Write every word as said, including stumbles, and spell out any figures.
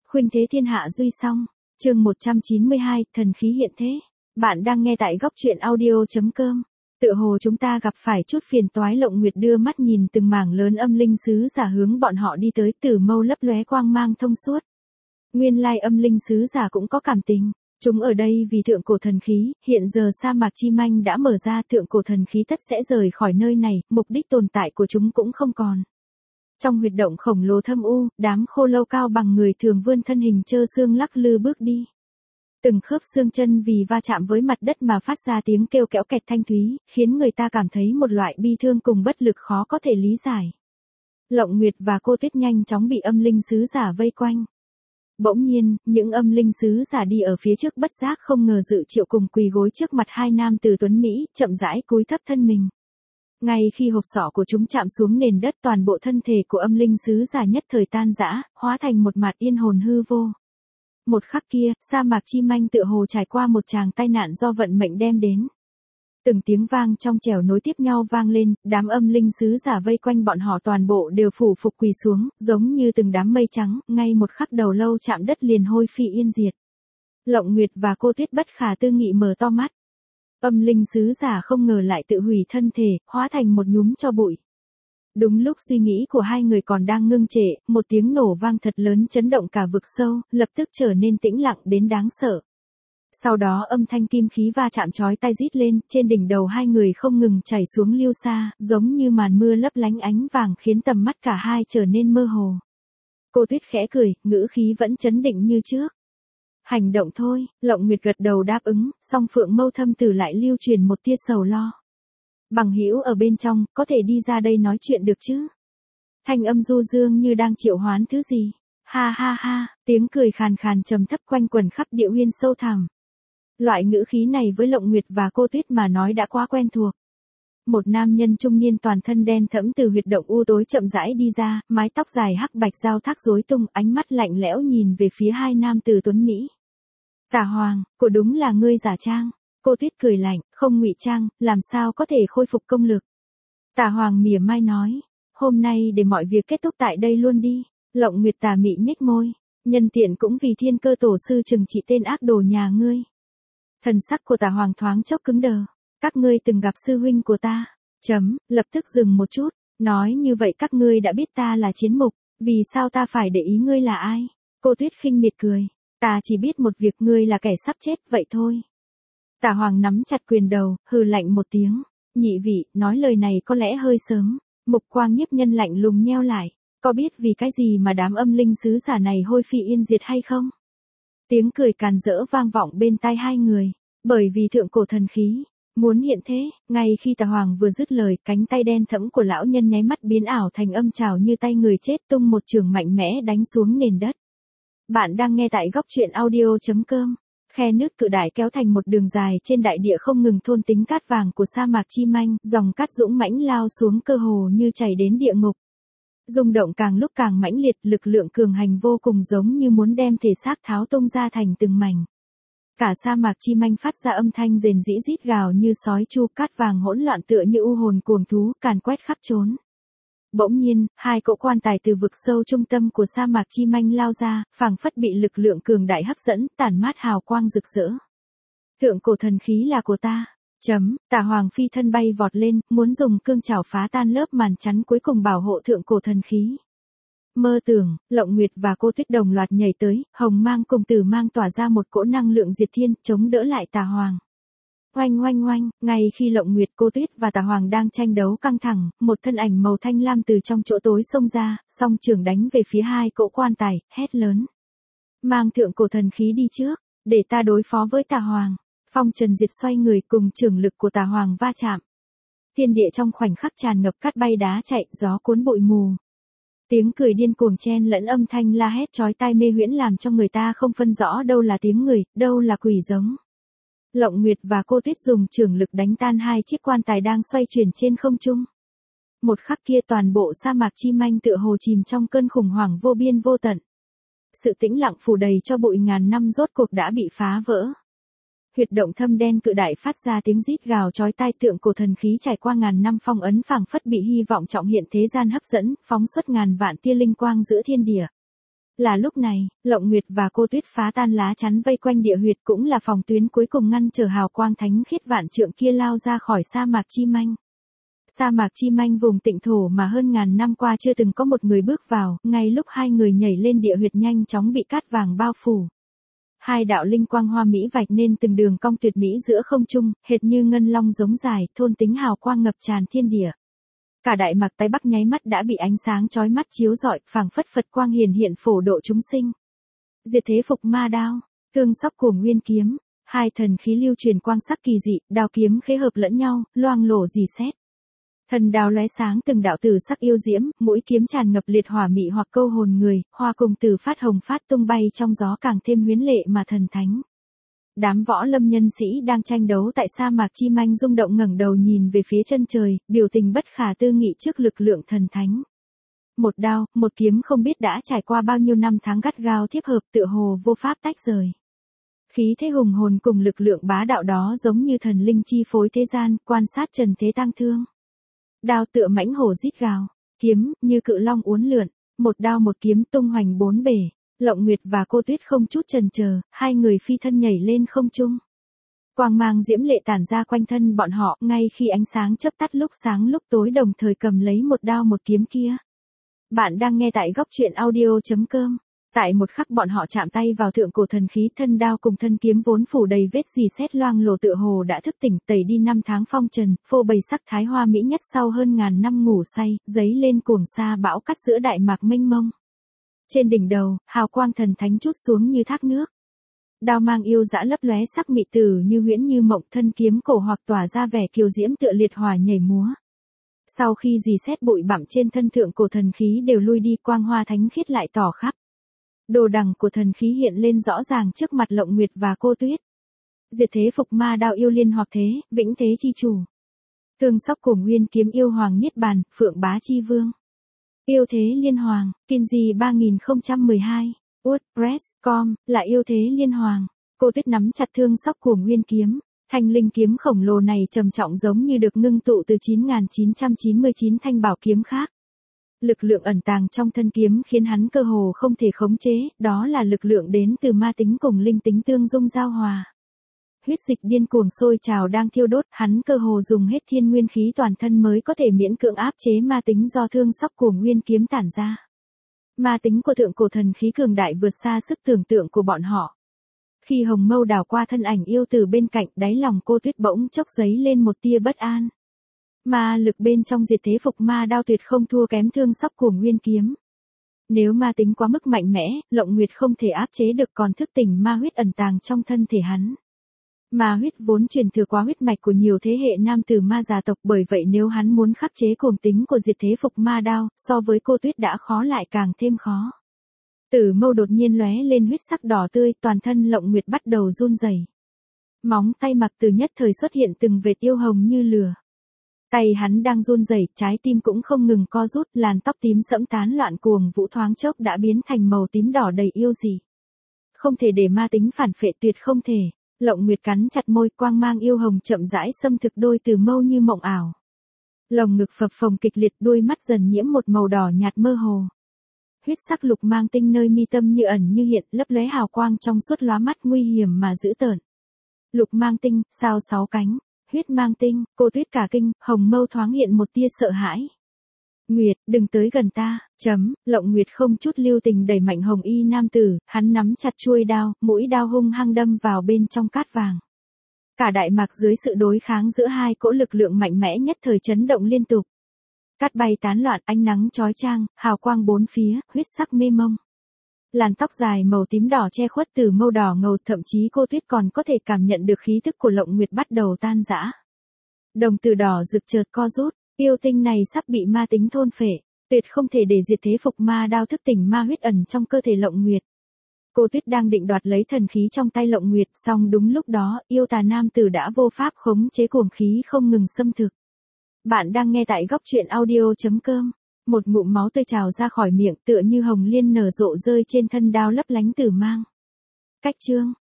Khuynh thế thiên hạ duy song, chương một trăm chín mươi hai, thần khí hiện thế. Bạn đang nghe tại góc truyện audio.com. Tựa hồ chúng ta gặp phải chút phiền toái. Lộng Nguyệt đưa mắt nhìn từng mảng lớn âm linh sứ giả hướng bọn họ đi tới, từ mâu lấp lóe quang mang thông suốt. Nguyên lai âm linh sứ giả cũng có cảm tình. Chúng ở đây vì thượng cổ thần khí, hiện giờ sa mạc chi manh đã mở ra, thượng cổ thần khí tất sẽ rời khỏi nơi này, mục đích tồn tại của chúng cũng không còn. Trong huyệt động khổng lồ thâm u, đám khô lâu cao bằng người thường vươn thân hình trơ xương lắc lư bước đi. Từng khớp xương chân vì va chạm với mặt đất mà phát ra tiếng kêu kéo kẹt thanh thúy, khiến người ta cảm thấy một loại bi thương cùng bất lực khó có thể lý giải. Lộng Nguyệt và Cô Tuyết nhanh chóng bị âm linh sứ giả vây quanh. Bỗng nhiên, những âm linh sứ giả đi ở phía trước bất giác không ngờ dự triệu cùng quỳ gối trước mặt hai nam tử tuấn Mỹ, chậm rãi cúi thấp thân mình. Ngay khi hộp sọ của chúng chạm xuống nền đất, toàn bộ thân thể của âm linh sứ giả nhất thời tan rã, hóa thành một mặt yên hồn hư vô. Một khắc kia, sa mạc chi manh tựa hồ trải qua một tràng tai nạn do vận mệnh đem đến. Từng tiếng vang trong trẻo nối tiếp nhau vang lên, đám âm linh sứ giả vây quanh bọn họ toàn bộ đều phủ phục quỳ xuống, giống như từng đám mây trắng, ngay một khắc đầu lâu chạm đất liền hôi phi yên diệt. Lộng Nguyệt và Cô Tuyết bất khả tư nghị mở to mắt. Âm linh sứ giả không ngờ lại tự hủy thân thể, hóa thành một nhúm tro bụi. Đúng lúc suy nghĩ của hai người còn đang ngưng trệ, một tiếng nổ vang thật lớn chấn động cả vực sâu, lập tức trở nên tĩnh lặng đến đáng sợ. Sau đó âm thanh kim khí va chạm chói tai rít lên, trên đỉnh đầu hai người không ngừng chảy xuống lưu xa, giống như màn mưa lấp lánh ánh vàng khiến tầm mắt cả hai trở nên mơ hồ. Cô Tuyết khẽ cười, ngữ khí vẫn chấn định như trước. Hành động thôi, Lộng Nguyệt gật đầu đáp ứng, song phượng mâu thâm tử lại lưu truyền một tia sầu lo. Bằng hữu ở bên trong, có thể đi ra đây nói chuyện được chứ? Thanh âm du dương như đang triệu hoán thứ gì. Ha ha ha, tiếng cười khàn khàn trầm thấp quanh quẩn khắp địa huyên sâu thẳm. Loại ngữ khí này với Lộng Nguyệt và Cô Tuyết mà nói đã quá quen thuộc. Một nam nhân trung niên toàn thân đen thẫm từ huyệt động u tối chậm rãi đi ra, mái tóc dài hắc bạch giao thác rối tung, ánh mắt lạnh lẽo nhìn về phía hai nam tử tuấn Mỹ. Tà Hoàng, của đúng là ngươi giả trang. Cô Tuyết cười lạnh, không ngụy trang, làm sao có thể khôi phục công lực. Tà Hoàng mỉa mai nói, hôm nay để mọi việc kết thúc tại đây luôn đi. Lộng Nguyệt tà mị nhếch môi, nhân tiện cũng vì thiên cơ tổ sư trừng trị tên ác đồ nhà ngươi. Thần sắc của Tà Hoàng thoáng chốc cứng đờ. Các ngươi từng gặp sư huynh của ta. Chấm, lập tức dừng một chút, nói như vậy các ngươi đã biết ta là chiến mục, vì sao ta phải để ý ngươi là ai? Cô Tuyết khinh miệt cười, ta chỉ biết một việc, ngươi là kẻ sắp chết, vậy thôi. Tà Hoàng nắm chặt quyền đầu, hừ lạnh một tiếng, nhị vị, nói lời này có lẽ hơi sớm. Mục quang nhiếp nhân lạnh lùng nheo lại, có biết vì cái gì mà đám âm linh sứ giả này hôi phi yên diệt hay không? Tiếng cười càn rỡ vang vọng bên tai hai người, bởi vì thượng cổ thần khí muốn hiện thế. Ngay khi Tà Hoàng vừa dứt lời, cánh tay đen thẫm của lão nhân nháy mắt biến ảo thành âm trảo như tay người chết, tung một chưởng mạnh mẽ đánh xuống nền đất. Bạn đang nghe tại góc truyện audio.com. Khe nước cự đại kéo thành một đường dài trên đại địa không ngừng thôn tính cát vàng của sa mạc chi manh, dòng cát dũng mãnh lao xuống cơ hồ như chảy đến địa ngục. Rung động càng lúc càng mãnh liệt, lực lượng cường hành vô cùng giống như muốn đem thể xác tháo tung ra thành từng mảnh. Cả sa mạc chi manh phát ra âm thanh rền rĩ rít gào như sói chu, cát vàng hỗn loạn tựa như u hồn cuồng thú, càn quét khắp trốn. Bỗng nhiên, hai cỗ quan tài từ vực sâu trung tâm của sa mạc chi manh lao ra, phảng phất bị lực lượng cường đại hấp dẫn, tản mát hào quang rực rỡ. Thượng cổ thần khí là của ta. Chấm, Tà Hoàng phi thân bay vọt lên, muốn dùng cương chảo phá tan lớp màn chắn cuối cùng bảo hộ thượng cổ thần khí. Mơ tưởng, Lộng Nguyệt và Cô Tuyết đồng loạt nhảy tới, hồng mang cùng tử mang tỏa ra một cỗ năng lượng diệt thiên, chống đỡ lại Tà Hoàng. Oanh oanh oanh, ngay khi Lộng Nguyệt, Cô Tuyết và Tà Hoàng đang tranh đấu căng thẳng, một thân ảnh màu thanh lam từ trong chỗ tối xông ra, song trường đánh về phía hai cỗ quan tài, hét lớn. Mang thượng cổ thần khí đi trước, để ta đối phó với Tà Hoàng. Phong Trần Diệt xoay người cùng trường lực của Tà Hoàng va chạm. Thiên địa trong khoảnh khắc tràn ngập cát bay đá chạy, gió cuốn bụi mù. Tiếng cười điên cuồng chen lẫn âm thanh la hét chói tai mê huyễn làm cho người ta không phân rõ đâu là tiếng người, đâu là quỷ giống. Lộng Nguyệt và Cô Tuyết dùng trường lực đánh tan hai chiếc quan tài đang xoay chuyển trên không trung. Một khắc kia toàn bộ sa mạc chi manh tựa hồ chìm trong cơn khủng hoảng vô biên vô tận. Sự tĩnh lặng phủ đầy cho bụi ngàn năm rốt cuộc đã bị phá vỡ. Huyệt động thâm đen cự đại phát ra tiếng rít gào chói tai, tượng cổ thần khí trải qua ngàn năm phong ấn phảng phất bị hy vọng trọng hiện thế gian hấp dẫn, phóng xuất ngàn vạn tia linh quang giữa thiên địa. Là lúc này, Lộng Nguyệt và Cô Tuyết phá tan lá chắn vây quanh địa huyệt, cũng là phòng tuyến cuối cùng ngăn trở hào quang thánh khiết vạn trượng kia lao ra khỏi sa mạc chi manh. Sa mạc chi manh vùng tịnh thổ mà hơn ngàn năm qua chưa từng có một người bước vào, ngay lúc hai người nhảy lên địa huyệt nhanh chóng bị cát vàng bao phủ. Hai đạo linh quang hoa mỹ vạch nên từng đường cong tuyệt mỹ giữa không trung, hệt như ngân long giống dài, thôn tính hào quang ngập tràn thiên địa. Cả đại mạc Tây Bắc nháy mắt đã bị ánh sáng chói mắt chiếu rọi, phảng phất Phật quang hiển hiện phổ độ chúng sinh. Diệt thế phục ma đao, thương sóc của nguyên kiếm, hai thần khí lưu truyền quang sắc kỳ dị, đao kiếm khế hợp lẫn nhau, loang lổ rỉ sét. Thần đao lóe sáng từng đạo tử sắc yêu diễm, mũi kiếm tràn ngập liệt hỏa mị hoặc câu hồn người, hoa cùng từ phát hồng phát tung bay trong gió càng thêm huyến lệ mà thần thánh. Đám võ lâm nhân sĩ đang tranh đấu tại sa mạc chi manh rung động ngẩng đầu nhìn về phía chân trời, biểu tình bất khả tư nghị trước lực lượng thần thánh. Một đao, một kiếm không biết đã trải qua bao nhiêu năm tháng gắt gao thiếp hợp, tựa hồ vô pháp tách rời. Khí thế hùng hồn cùng lực lượng bá đạo đó giống như thần linh chi phối thế gian, quan sát trần thế tang thương. Đao tựa mãnh hổ rít gào, kiếm như cự long uốn lượn, một đao một kiếm tung hoành bốn bể. Lộng Nguyệt và Cô Tuyết không chút chần chờ, hai người phi thân nhảy lên không trung. Quang mang diễm lệ tản ra quanh thân bọn họ, ngay khi ánh sáng chớp tắt lúc sáng lúc tối đồng thời cầm lấy một đao một kiếm kia. Bạn đang nghe tại góc truyện audio chấm com. Tại một khắc bọn họ chạm tay vào thượng cổ thần khí, thân đao cùng thân kiếm vốn phủ đầy vết rỉ sét loang lổ tựa hồ đã thức tỉnh, tẩy đi năm tháng phong trần, phô bày sắc thái hoa mỹ nhất sau hơn ngàn năm ngủ say, giấy lên cuồng sa bão cắt giữa đại mạc mênh mông. Trên đỉnh đầu, hào quang thần thánh trút xuống như thác nước. Đao mang yêu dã lấp lóe sắc mị tử như huyễn như mộng, thân kiếm cổ hoặc tỏa ra vẻ kiều diễm tựa liệt hỏa nhảy múa. Sau khi rỉ sét bụi bặm trên thân thượng cổ thần khí đều lui đi, quang hoa thánh khiết lại tỏ khắp. Đồ đằng của thần khí hiện lên rõ ràng trước mặt Lộng Nguyệt và Cô Tuyết. Diệt thế phục ma đao yêu liên hoặc thế, vĩnh thế chi chủ. Thương sóc của nguyên kiếm yêu hoàng niết bàn, phượng bá chi vương. Yêu thế liên hoàng, Kinji ba không một hai, WordPress chấm com, là yêu thế liên hoàng. Cô Tuyết nắm chặt thương sóc của nguyên kiếm. Thanh linh kiếm khổng lồ này trầm trọng giống như được ngưng tụ từ chín nghìn chín trăm chín mươi chín thanh bảo kiếm khác. Lực lượng ẩn tàng trong thân kiếm khiến hắn cơ hồ không thể khống chế, đó là lực lượng đến từ ma tính cùng linh tính tương dung giao hòa. Huyết dịch điên cuồng sôi trào đang thiêu đốt, hắn cơ hồ dùng hết thiên nguyên khí toàn thân mới có thể miễn cưỡng áp chế ma tính do thương sóc của nguyên kiếm tản ra. Ma tính của thượng cổ thần khí cường đại vượt xa sức tưởng tượng của bọn họ. Khi hồng mâu đảo qua thân ảnh yêu từ bên cạnh, đáy lòng Cô Tuyết bỗng chốc dấy lên một tia bất an. Ma lực bên trong diệt thế phục ma đao tuyệt không thua kém thương sóc của nguyên kiếm. Nếu ma tính quá mức mạnh mẽ, Lộng Nguyệt không thể áp chế được, còn thức tỉnh ma huyết ẩn tàng trong thân thể hắn. Ma huyết vốn truyền thừa qua huyết mạch của nhiều thế hệ nam tử ma gia tộc, bởi vậy nếu hắn muốn khắc chế cuồng tính của diệt thế phục ma đao, so với Cô Tuyết đã khó lại càng thêm khó. Tử mâu đột nhiên lóe lên huyết sắc đỏ tươi, toàn thân Lộng Nguyệt bắt đầu run rẩy. Móng tay mặc từ nhất thời xuất hiện từng vệt yêu hồng như lửa. Tay hắn đang run rẩy, trái tim cũng không ngừng co rút, làn tóc tím sẫm tán loạn cuồng vũ thoáng chốc đã biến thành màu tím đỏ đầy yêu dị. Không thể để ma tính phản phệ, tuyệt không thể. Lộng Nguyệt cắn chặt môi, quang mang yêu hồng chậm rãi xâm thực đôi từ mâu như mộng ảo. Lồng ngực phập phồng kịch liệt, đuôi mắt dần nhiễm một màu đỏ nhạt mơ hồ. Huyết sắc lục mang tinh nơi mi tâm như ẩn như hiện, lấp lóe hào quang trong suốt lóa mắt, nguy hiểm mà dữ tợn. Lục mang tinh, sao sáu cánh. Huyết mang tinh, Cô Tuyết cả kinh, hồng mâu thoáng hiện một tia sợ hãi. Nguyệt, đừng tới gần ta, chấm, Lộng Nguyệt không chút lưu tình đẩy mạnh hồng y nam tử, hắn nắm chặt chuôi đao, mũi đao hung hăng đâm vào bên trong cát vàng. Cả đại mạc dưới sự đối kháng giữa hai cỗ lực lượng mạnh mẽ nhất thời chấn động liên tục. Cát bay tán loạn, ánh nắng chói chang, hào quang bốn phía, huyết sắc mê mông. Làn tóc dài màu tím đỏ che khuất từ mâu đỏ ngầu, thậm chí Cô Tuyết còn có thể cảm nhận được khí thức của Lộng Nguyệt bắt đầu tan rã. Đồng tử đỏ rực chợt co rút, yêu tinh này sắp bị ma tính thôn phệ, tuyệt không thể để diệt thế phục ma đao thức tỉnh ma huyết ẩn trong cơ thể Lộng Nguyệt. Cô Tuyết đang định đoạt lấy thần khí trong tay Lộng Nguyệt, song đúng lúc đó, yêu tà nam tử đã vô pháp khống chế cuồng khí không ngừng xâm thực. Bạn đang nghe tại góc truyện audio chấm com. Một ngụm máu tươi trào ra khỏi miệng, tựa như hồng liên nở rộ rơi trên thân đao lấp lánh tử mang. Cách chương,